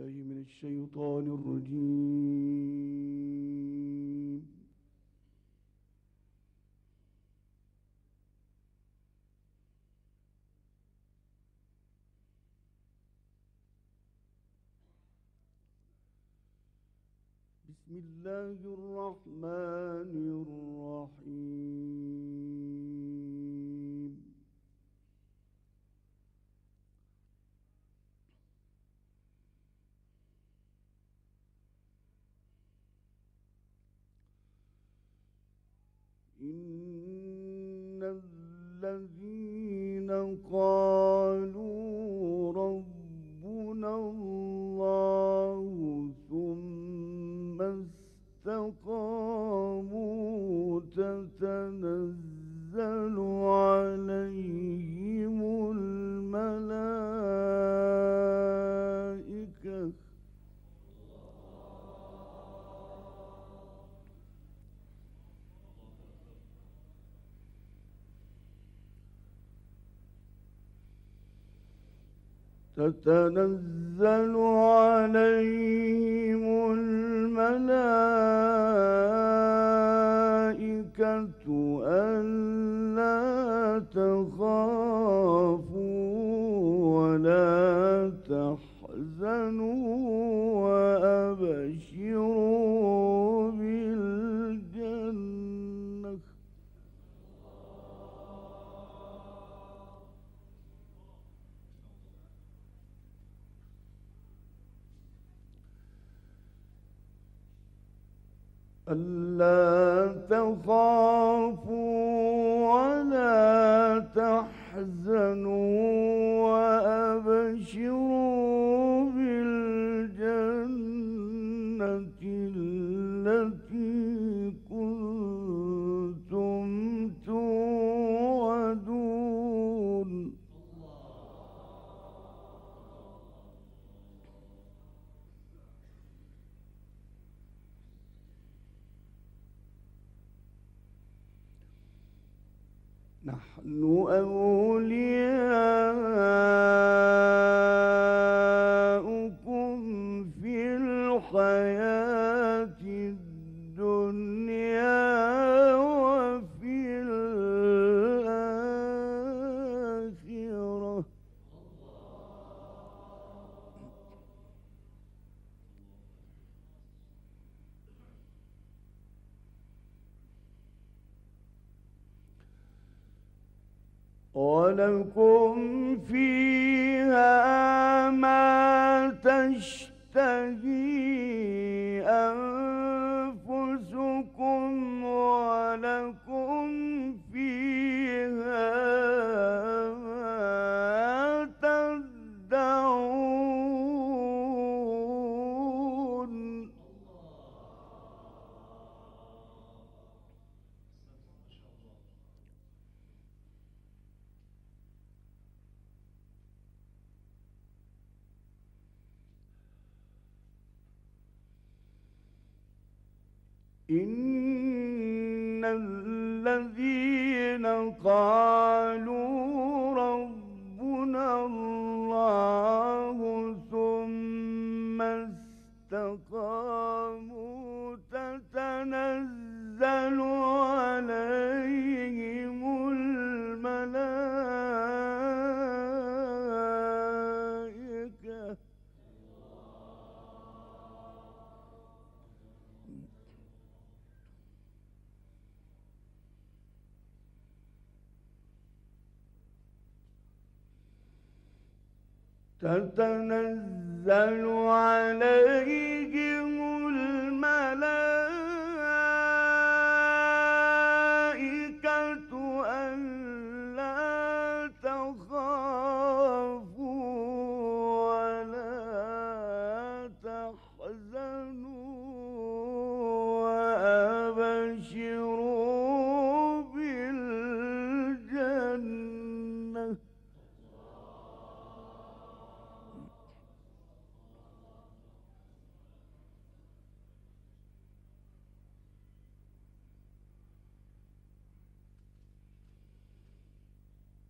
بالله من الشيطان الرجيم. بسم الله الرحمن الرحيم. إن الذين قالوا ربنا الله ثم استقاموا تتنزل عليهم الملائكة تتنزل عليهم الملائكة ألا تخافوا ولا تحزنوا وأبشروا بالجنة ألا تخافوا ولا تحزنوا وأبشروا بالجنة التي كنتم توعدون نحن أولياؤكم في الحياة الدنيا وفي الآخرة ولكم فيها ما تشتهي أنفسكم ولكم فيها ما تدعون إن الذين قالوا ربنا الله ثم استقاموا تتنزل عليهم الملائكة تتنزل عليهم الملائكة ألا تخافوا ولا تحزنوا وأبشروا بالجنة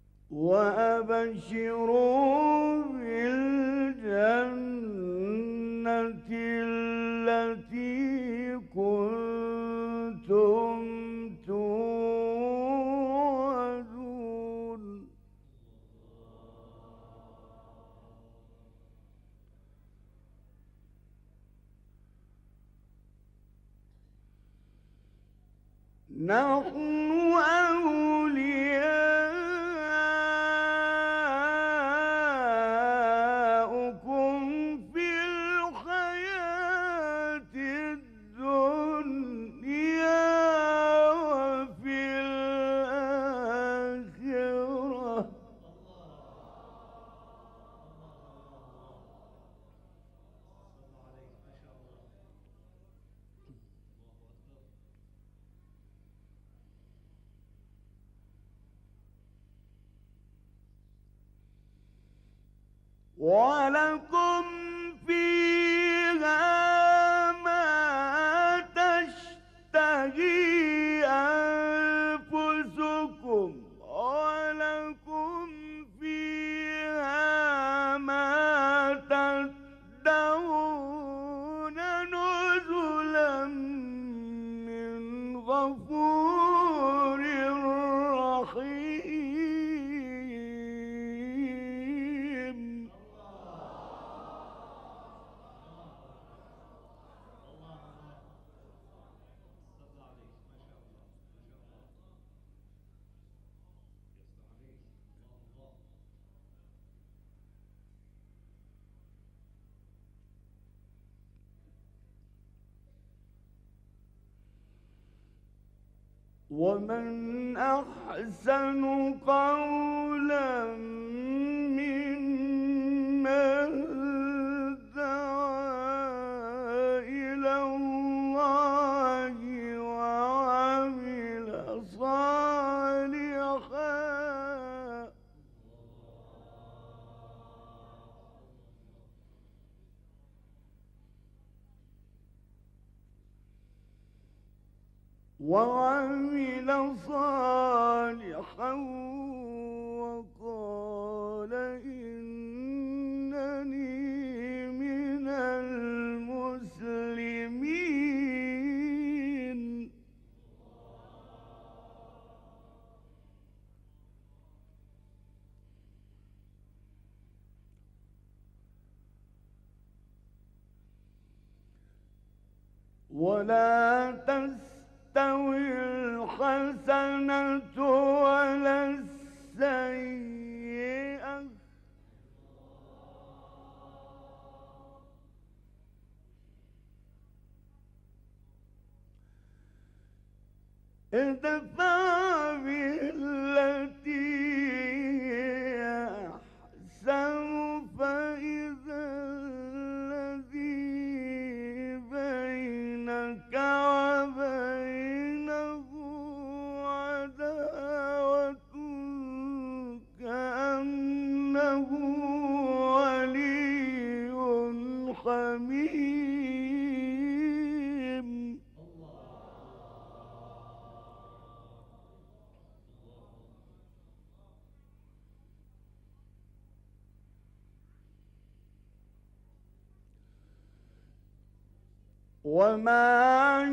وأبشروا بالجنة التي كنتم توعدون نحن أولياؤكم في الحياة الدنيا وفي الآخرة ولكم فيها ما تشتهي أنفسكم ولكم فيها ما تدعون نزلا من غفور رحيم ومن أحسن قولا ممن دعا إلى الله وعمل صالحا وقال إنني من المسلمين ولا تستوي الحسنة ولا السيئة ادفع بالتي هي أحسن فإذا الذي بينك وبينه عداوة كأنه ولي حميم وما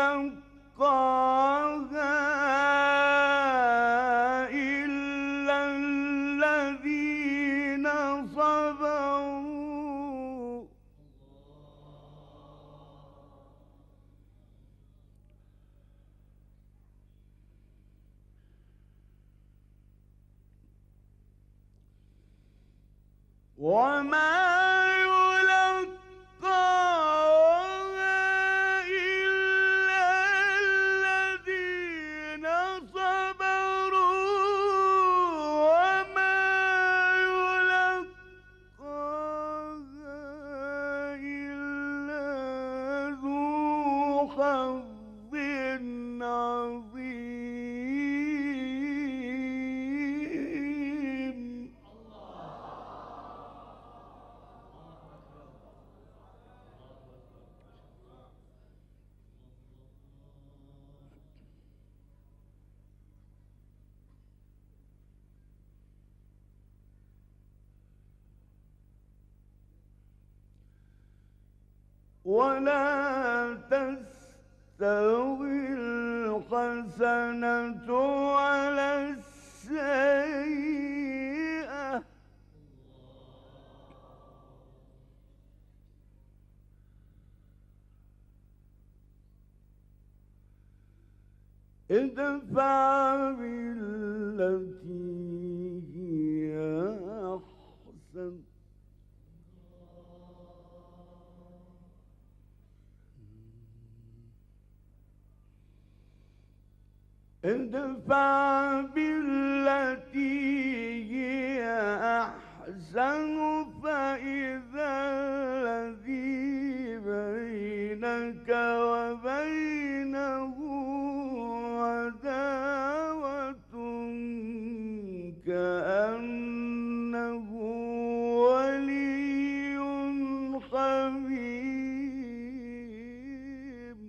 يلقاها إلا الذين صبروا وما حظ عظيم ولا تستوي الحسنة ولا السيئة ادفع بالتي هي أحسن ادفع بالتي هي أحسن فإذا الذي بينك وبينه عداوة كأنه ولي حميم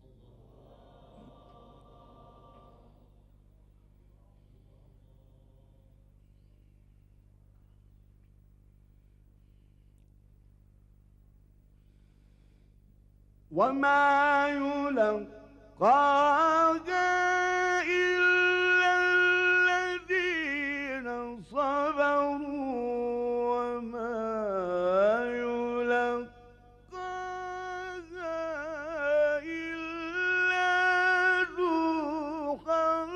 وما يلقاها إلا الذين صبروا وما يلقاها إلا ذو حظ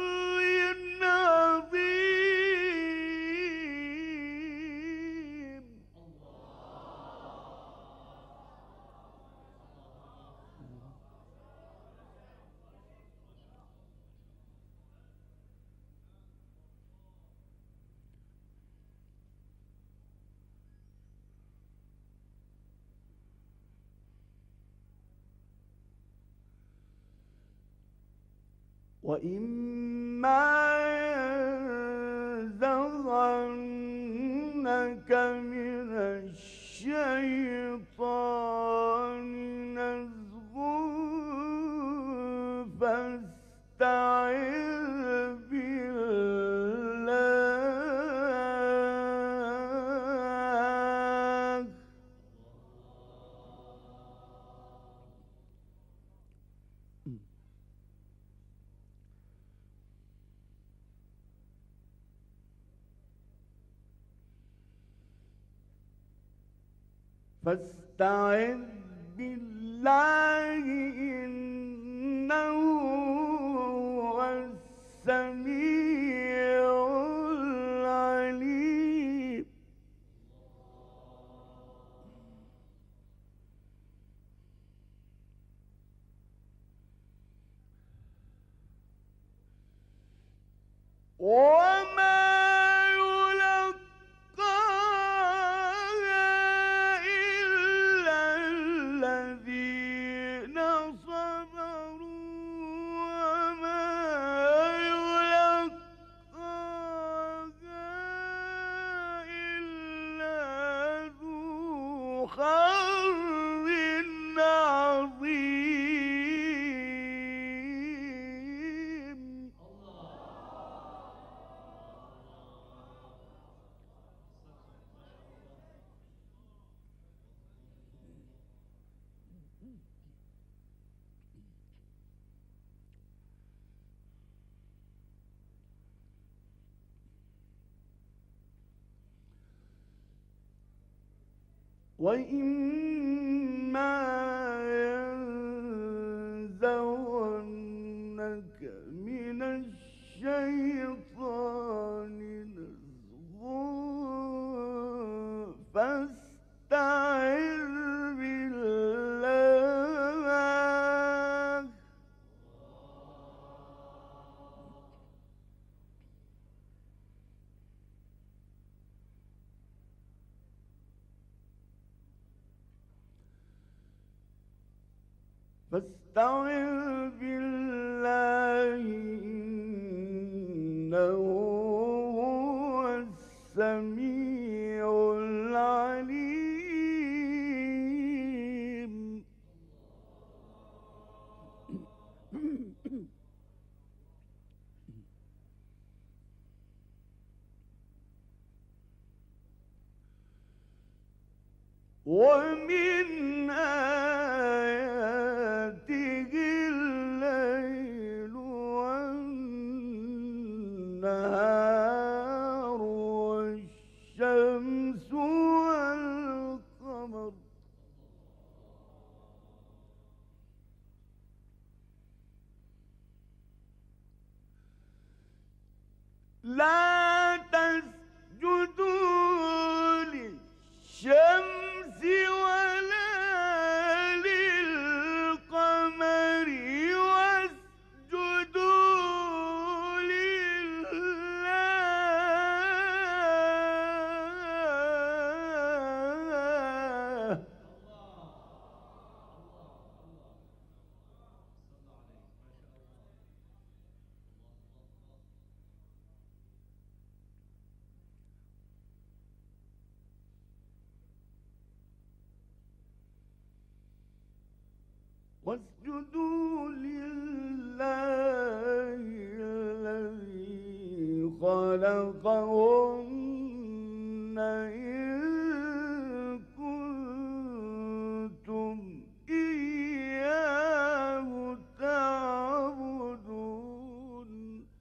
عظيم وإما ينزغنك من الشيطان نزغ فاستعذ بالله فاستعذ بالله إنه هو السميع العليم وما حظ عظيم وإما ينزغنك من الشيطان نزغ فاستعذ بالله فاستعذ بالله إنه هو السميع العليم ومن لا تسجدوا للشمس ولا للقمر واسجدوا لله. واسجدوا لله الذي خلقهن إن كنتم إياه تعبدون.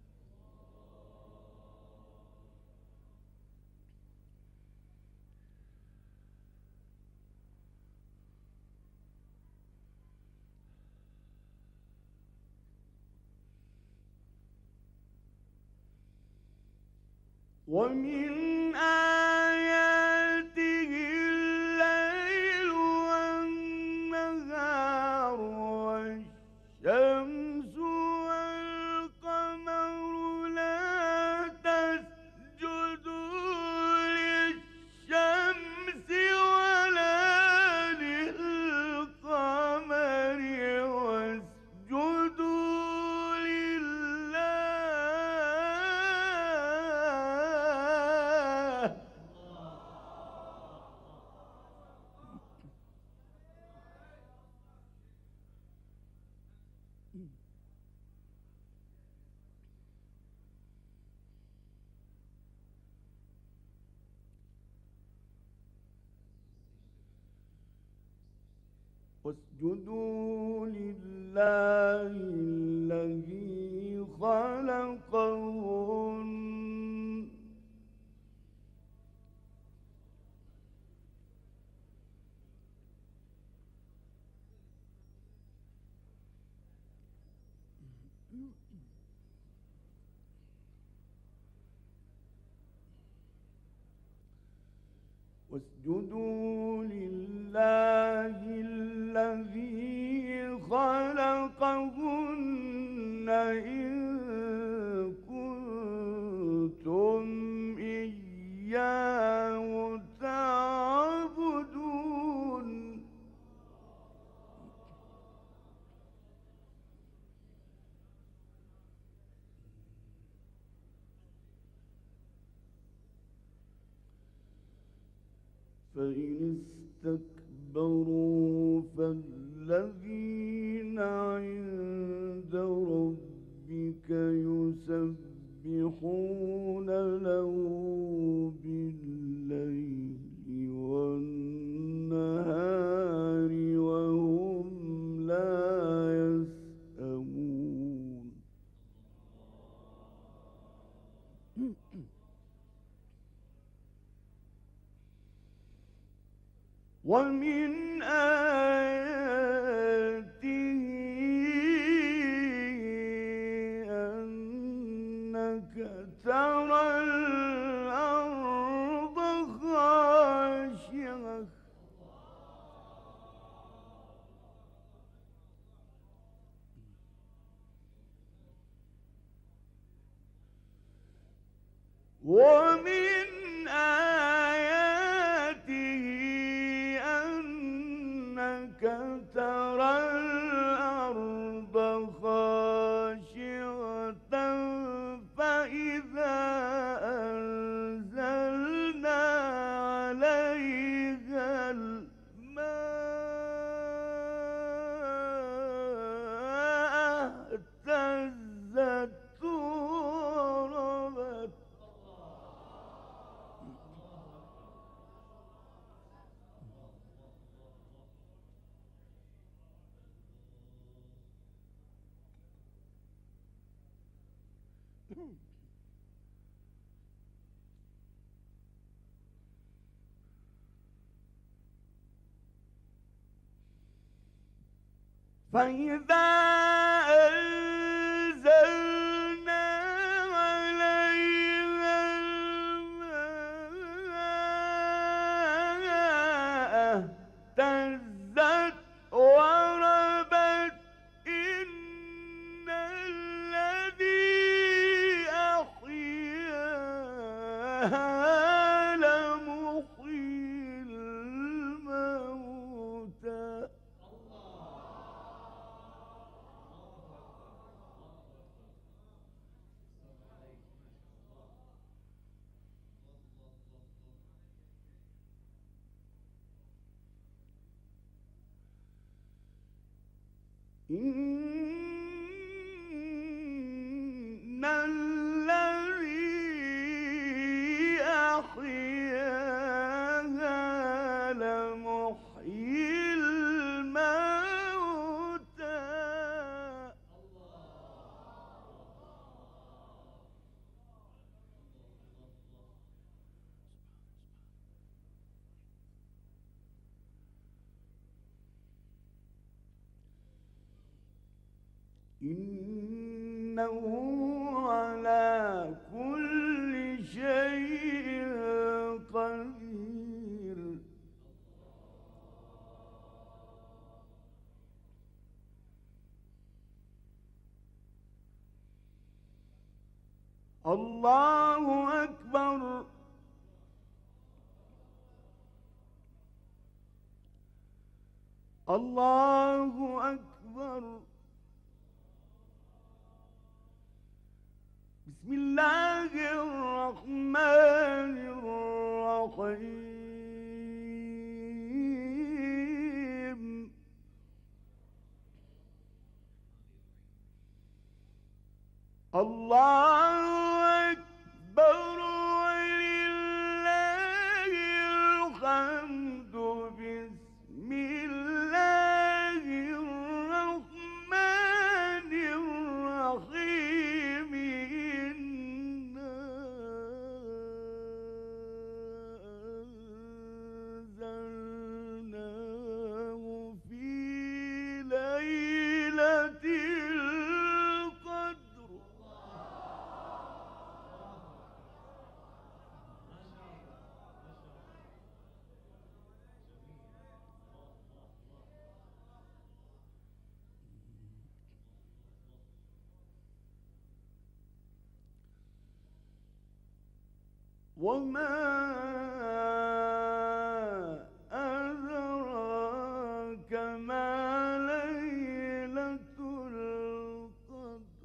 ومن آياته الليل والنهار والشمس والقمر لا تسجدوا للشمس ولا للقمر واسجدوا لله. واسجدوا لله الذي خلقهن واسجدوا لله الذي خلقهن إن كنتم إياه تعبدون. فإن استكبروا فالذين عند ربك يسبحون له بالليل والنهار وهم لا يسأمون. ومن آياته أنك ترى الأرض خاشعة ومن آياته أنك ترى الأرض خاشعة فإذا أنزلنا عليها الماء اهتزت وربت. فإذا أنزلنا عليها إن الذي أحياها لمحيي الموتى. إنه على كل شيء قدير. الله أكبر. الله أكبر. بسم الله الرحمن الرحيم. الله أكبر ولله الحمد. بسم الله الرحمن الرحيم. إنا أنزلناه في ليلة القدر. وما أدراك ما ليلة القدر.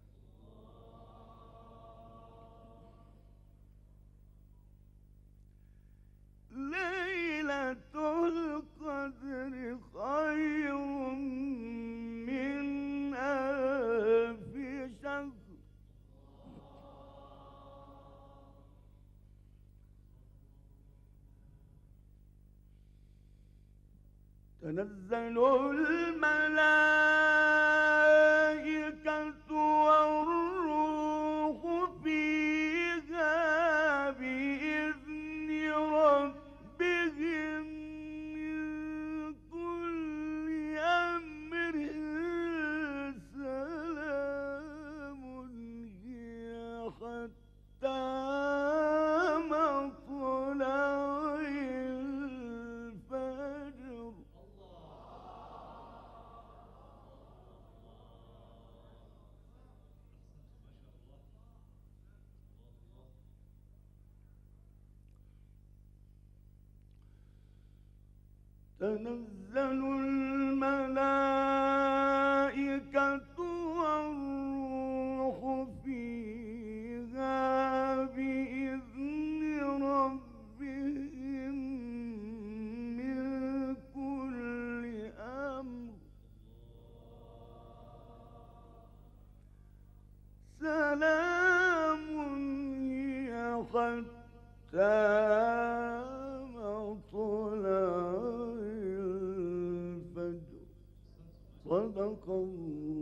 ليلة القدر خير من ألف شهر. تنزل الملائكة والروح فيها بإذن ربهم من كل أمر. سلام هي حتى مطلع الفجر. تنزل الملائكة والروح فيها بإذن ربهم من كل أمر. سلام هي حتى مطلع الفجر. صدق الله.